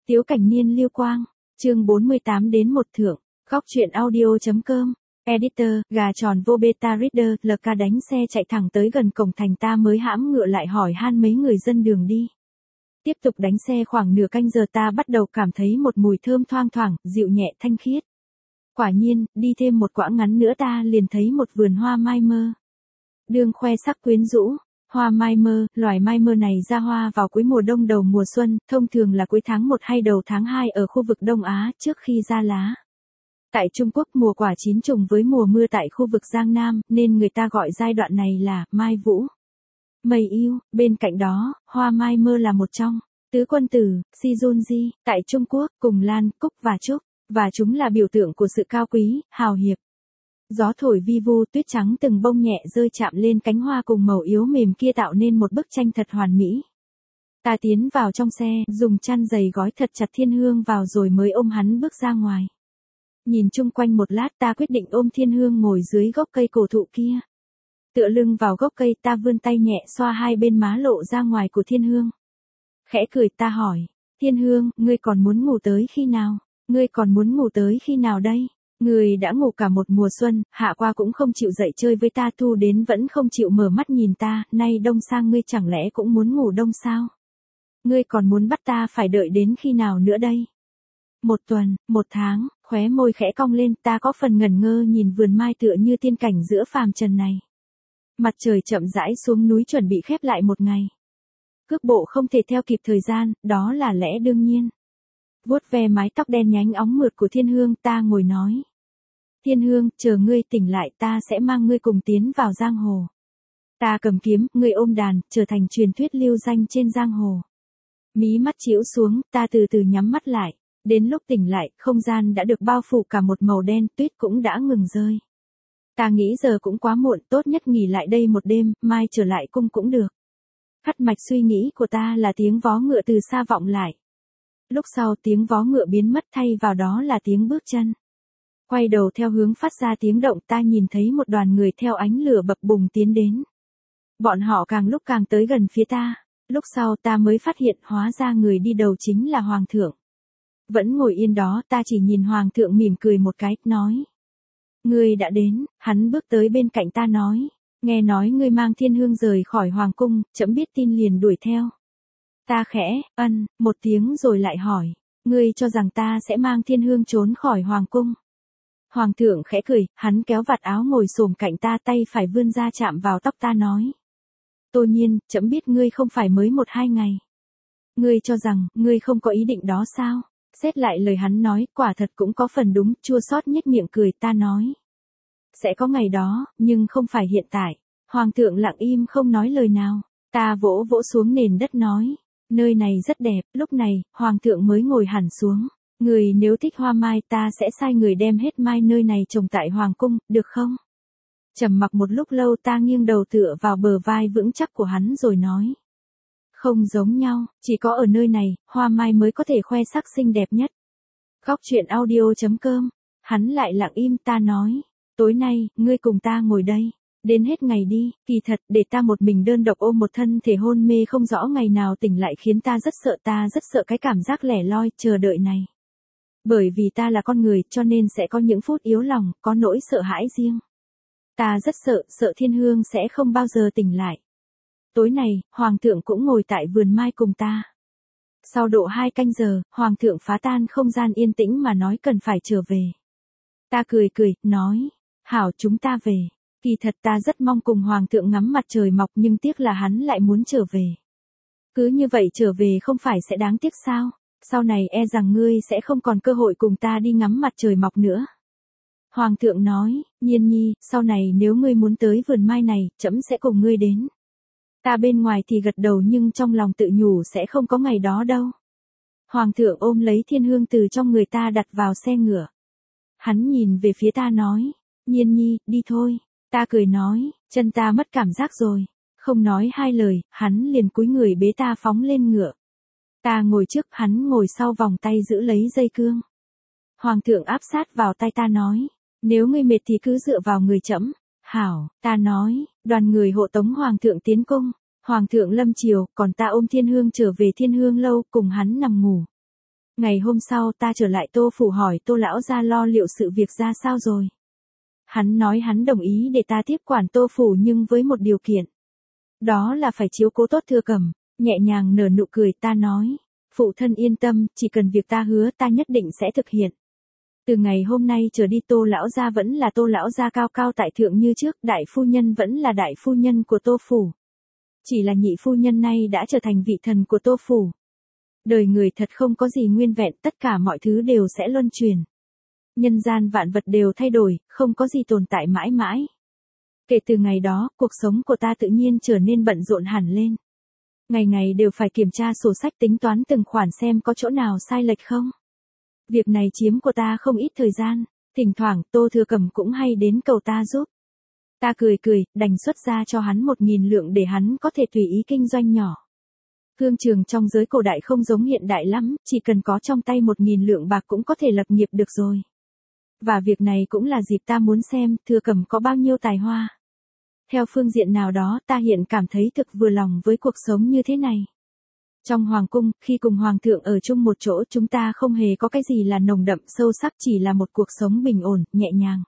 Tiếu Cảnh Niên Liêu Quang, chương 48 đến một thượng, góc truyện audio.com, editor, gà tròn vô beta reader, LK đánh xe chạy thẳng tới gần cổng thành ta mới hãm ngựa lại hỏi han mấy người dân đường đi. Tiếp tục đánh xe khoảng nửa canh giờ ta bắt đầu cảm thấy một mùi thơm thoang thoảng, dịu nhẹ thanh khiết. Quả nhiên, đi thêm một quãng ngắn nữa ta liền thấy một vườn hoa mai mơ. Đường khoe sắc quyến rũ. Hoa mai mơ, loài mai mơ này ra hoa vào cuối mùa đông đầu mùa xuân, thông thường là cuối tháng 1 hay đầu tháng 2 ở khu vực Đông Á trước khi ra lá. Tại Trung Quốc mùa quả chín trùng với mùa mưa tại khu vực Giang Nam nên người ta gọi giai đoạn này là mai vũ. Mây yêu, bên cạnh đó, hoa mai mơ là một trong tứ quân tử, si junji, tại Trung Quốc cùng lan, cúc và trúc, và chúng là biểu tượng của sự cao quý, hào hiệp. Gió thổi vi vu tuyết trắng từng bông nhẹ rơi chạm lên cánh hoa cùng màu yếu mềm kia tạo nên một bức tranh thật hoàn mỹ. Ta tiến vào trong xe, dùng chăn dày gói thật chặt Thiên Hương vào rồi mới ôm hắn bước ra ngoài. Nhìn chung quanh một lát ta quyết định ôm Thiên Hương ngồi dưới gốc cây cổ thụ kia. Tựa lưng vào gốc cây ta vươn tay nhẹ xoa hai bên má lộ ra ngoài của Thiên Hương. Khẽ cười ta hỏi, Thiên Hương, ngươi còn muốn ngủ tới khi nào? Ngươi còn muốn ngủ tới khi nào đây? Người đã ngủ cả một mùa xuân, hạ qua cũng không chịu dậy chơi với ta, thu đến vẫn không chịu mở mắt nhìn ta, nay đông sang ngươi chẳng lẽ cũng muốn ngủ đông sao? Ngươi còn muốn bắt ta phải đợi đến khi nào nữa đây? 1 tuần, 1 tháng, khóe môi khẽ cong lên, ta có phần ngẩn ngơ nhìn vườn mai tựa như tiên cảnh giữa phàm trần này. Mặt trời chậm rãi xuống núi chuẩn bị khép lại một ngày. Cước bộ không thể theo kịp thời gian, đó là lẽ đương nhiên. Vuốt ve mái tóc đen nhánh óng mượt của Thiên Hương ta ngồi nói. Thiên Hương, chờ ngươi tỉnh lại ta sẽ mang ngươi cùng tiến vào giang hồ. Ta cầm kiếm, ngươi ôm đàn, trở thành truyền thuyết lưu danh trên giang hồ. Mí mắt chĩu xuống, ta từ từ nhắm mắt lại. Đến lúc tỉnh lại, không gian đã được bao phủ cả một màu đen, tuyết cũng đã ngừng rơi. Ta nghĩ giờ cũng quá muộn, tốt nhất nghỉ lại đây một đêm, mai trở lại cung cũng được. Cắt mạch suy nghĩ của ta là tiếng vó ngựa từ xa vọng lại. Lúc sau tiếng vó ngựa biến mất thay vào đó là tiếng bước chân. Quay đầu theo hướng phát ra tiếng động ta nhìn thấy một đoàn người theo ánh lửa bập bùng tiến đến. Bọn họ càng lúc càng tới gần phía ta. Lúc sau ta mới phát hiện hóa ra người đi đầu chính là Hoàng thượng. Vẫn ngồi yên đó ta chỉ nhìn Hoàng thượng mỉm cười một cái, nói. Ngươi đã đến, hắn bước tới bên cạnh ta nói. Nghe nói ngươi mang Thiên Hương rời khỏi Hoàng cung, trẫm biết tin liền đuổi theo. Ta khẽ, một tiếng rồi lại hỏi, ngươi cho rằng ta sẽ mang Thiên Hương trốn khỏi Hoàng cung. Hoàng thượng khẽ cười, hắn kéo vạt áo ngồi xổm cạnh ta tay phải vươn ra chạm vào tóc ta nói. Tô Nhiên, trẫm biết ngươi không phải mới 1-2 ngày. Ngươi cho rằng, ngươi không có ý định đó sao? Xét lại lời hắn nói, quả thật cũng có phần đúng, chua xót nhếch miệng cười ta nói. Sẽ có ngày đó, nhưng không phải hiện tại. Hoàng thượng lặng im không nói lời nào. Ta vỗ vỗ xuống nền đất nói. Nơi này rất đẹp, lúc này, Hoàng thượng mới ngồi hẳn xuống. Người nếu thích hoa mai ta sẽ sai người đem hết mai nơi này trồng tại Hoàng cung, được không? Trầm mặc một lúc lâu ta nghiêng đầu tựa vào bờ vai vững chắc của hắn rồi nói. Không giống nhau, chỉ có ở nơi này, hoa mai mới có thể khoe sắc xinh đẹp nhất. Góc truyện audio.com, hắn lại lặng im ta nói. Tối nay, ngươi cùng ta ngồi đây. Đến hết ngày đi, kỳ thật, để ta một mình đơn độc ôm một thân thể hôn mê không rõ ngày nào tỉnh lại khiến ta rất sợ cái cảm giác lẻ loi, chờ đợi này. Bởi vì ta là con người cho nên sẽ có những phút yếu lòng, có nỗi sợ hãi riêng. Ta rất sợ Thiên Hương sẽ không bao giờ tỉnh lại. Tối này, Hoàng thượng cũng ngồi tại vườn mai cùng ta. Sau độ 2 canh giờ, Hoàng thượng phá tan không gian yên tĩnh mà nói cần phải trở về. Ta cười, nói, hảo chúng ta về. Kỳ thật ta rất mong cùng Hoàng thượng ngắm mặt trời mọc nhưng tiếc là hắn lại muốn trở về. Cứ như vậy trở về không phải sẽ đáng tiếc sao? Sau này e rằng ngươi sẽ không còn cơ hội cùng ta đi ngắm mặt trời mọc nữa. Hoàng thượng nói, Nhiên nhi, sau này nếu ngươi muốn tới vườn mai này, trẫm sẽ cùng ngươi đến. Ta bên ngoài thì gật đầu nhưng trong lòng tự nhủ sẽ không có ngày đó đâu. Hoàng thượng ôm lấy Thiên Hương từ trong người ta đặt vào xe ngựa. Hắn nhìn về phía ta nói, Nhiên nhi, đi thôi. Ta cười nói, chân ta mất cảm giác rồi. Không nói 2 lời, hắn liền cúi người bế ta phóng lên ngựa. Ta ngồi trước, hắn ngồi sau vòng tay giữ lấy dây cương. Hoàng thượng áp sát vào tay ta nói, nếu ngươi mệt thì cứ dựa vào người trẫm. Hảo, ta nói, đoàn người hộ tống Hoàng thượng tiến cung. Hoàng thượng lâm triều, còn ta ôm Thiên Hương trở về Thiên Hương lâu cùng hắn nằm ngủ. Ngày hôm sau ta trở lại Tô phủ hỏi Tô lão gia lo liệu sự việc ra sao rồi. Hắn nói hắn đồng ý để ta tiếp quản Tô phủ nhưng với một điều kiện. Đó là phải chiếu cố tốt Thừa Cẩm, nhẹ nhàng nở nụ cười ta nói. Phụ thân yên tâm, chỉ cần việc ta hứa ta nhất định sẽ thực hiện. Từ ngày hôm nay trở đi Tô lão gia vẫn là Tô lão gia cao cao tại thượng như trước, đại phu nhân vẫn là đại phu nhân của Tô phủ. Chỉ là nhị phu nhân nay đã trở thành vị thần của Tô phủ. Đời người thật không có gì nguyên vẹn, tất cả mọi thứ đều sẽ luân chuyển. Nhân gian vạn vật đều thay đổi, không có gì tồn tại mãi mãi. Kể từ ngày đó, cuộc sống của ta tự nhiên trở nên bận rộn hẳn lên. Ngày ngày đều phải kiểm tra sổ sách tính toán từng khoản xem có chỗ nào sai lệch không. Việc này chiếm của ta không ít thời gian, thỉnh thoảng Tô Thừa Cẩm cũng hay đến cầu ta giúp. Ta cười cười, đành xuất ra cho hắn 1.000 lượng để hắn có thể tùy ý kinh doanh nhỏ. Thương trường trong giới cổ đại không giống hiện đại lắm, chỉ cần có trong tay 1.000 lượng bạc cũng có thể lập nghiệp được rồi. Và việc này cũng là dịp ta muốn xem Thừa Cẩm có bao nhiêu tài hoa. Theo phương diện nào đó ta hiện cảm thấy thực vừa lòng với cuộc sống như thế này. Trong hoàng cung, khi cùng hoàng thượng ở chung một chỗ chúng ta không hề có cái gì là nồng đậm sâu sắc, chỉ là một cuộc sống bình ổn, nhẹ nhàng.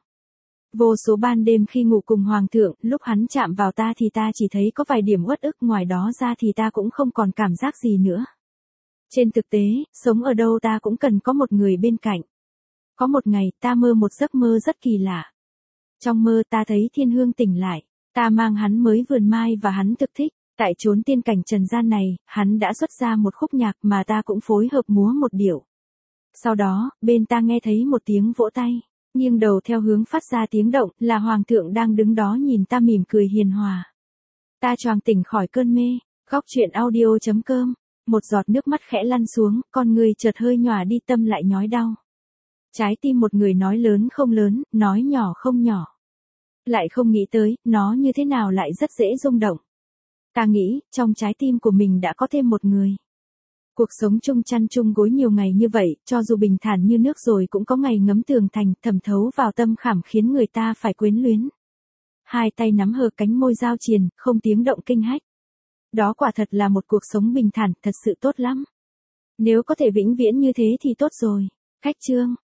Vô số ban đêm khi ngủ cùng hoàng thượng, lúc hắn chạm vào ta thì ta chỉ thấy có vài điểm uất ức, ngoài đó ra thì ta cũng không còn cảm giác gì nữa. Trên thực tế, sống ở đâu ta cũng cần có một người bên cạnh. Có một ngày, ta mơ một giấc mơ rất kỳ lạ. Trong mơ ta thấy Thiên Hương tỉnh lại, ta mang hắn mới vườn mai và hắn thực thích. Tại chốn tiên cảnh trần gian này, hắn đã xuất ra một khúc nhạc mà ta cũng phối hợp múa một điệu. Sau đó, bên ta nghe thấy một tiếng vỗ tay, nghiêng đầu theo hướng phát ra tiếng động, là hoàng thượng đang đứng đó nhìn ta mỉm cười hiền hòa. Ta choàng tỉnh khỏi cơn mê, góc truyện audio.com, một giọt nước mắt khẽ lăn xuống, con người chợt hơi nhòa đi, tâm lại nhói đau. Trái tim một người nói lớn không lớn, nói nhỏ không nhỏ. Lại không nghĩ tới, nó như thế nào lại rất dễ rung động. Ta nghĩ, trong trái tim của mình đã có thêm một người. Cuộc sống chung chăn chung gối nhiều ngày như vậy, cho dù bình thản như nước rồi cũng có ngày ngấm tường thành, thẩm thấu vào tâm khảm khiến người ta phải quyến luyến. Hai tay nắm hờ cánh môi giao triền, không tiếng động kinh hách. Đó quả thật là một cuộc sống bình thản, thật sự tốt lắm. Nếu có thể vĩnh viễn như thế thì tốt rồi. Khách chương.